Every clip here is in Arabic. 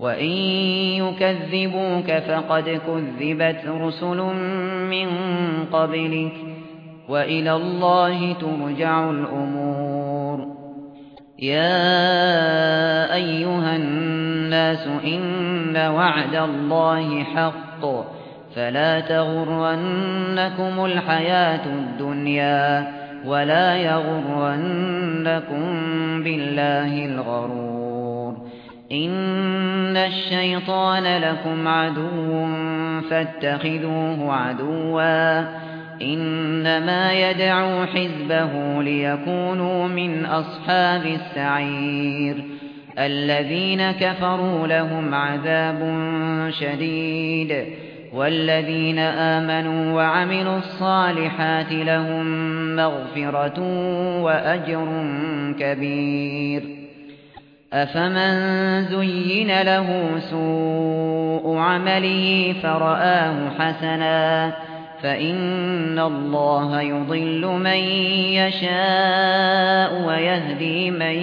وإن يكذبوك فقد كذبت رسل من قبلك وإلى الله ترجع الأمور. يا أيها الناس إن وعد الله حق فلا تغرنكم الحياة الدنيا ولا يغرنكم بالله الغرور. إن الشيطان لكم عدو فاتخذوه عدوا إنما يدعو حزبه ليكونوا من أصحاب السعير. الذين كفروا لهم عذاب شديد والذين آمنوا وعملوا الصالحات لهم مغفرة وأجر كبير. أفمن زين له سوء عمله فرآه حسنا فإن الله يضل من يشاء ويهدي من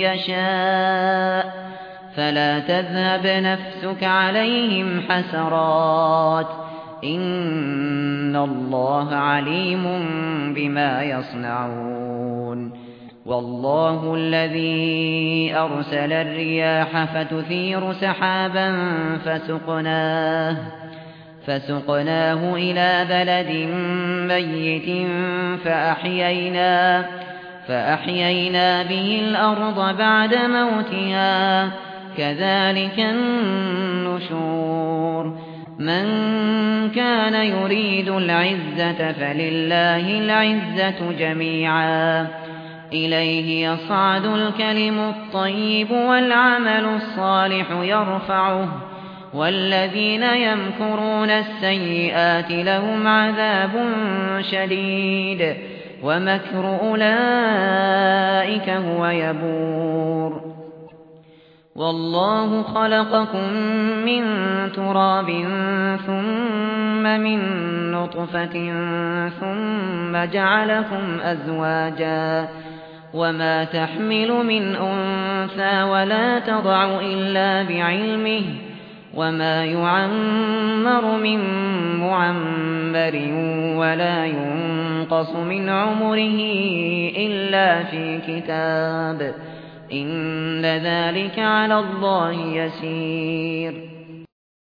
يشاء فلا تذهب نفسك عليهم حسرات إن الله عليم بما يصنعون. والله الذي أرسل الرياح فتثير سحابا فسقناه إلى بلد ميت فأحيينا به الأرض بعد موتها كذلك النشور. من كان يريد العزة فلله العزة جميعا إليه يصعد الكلم الطيب والعمل الصالح يرفعه والذين يمكرون السيئات لهم عذاب شديد ومكر أولئك هو يبور. والله خلقكم من تراب ثم من نطفة ثم جعلكم أزواجا وما تحمل من أنثى ولا تضع إلا بعلمه وما يعمر من معمر ولا ينقص من عمره إلا في كتاب إن ذلك على الله يسير.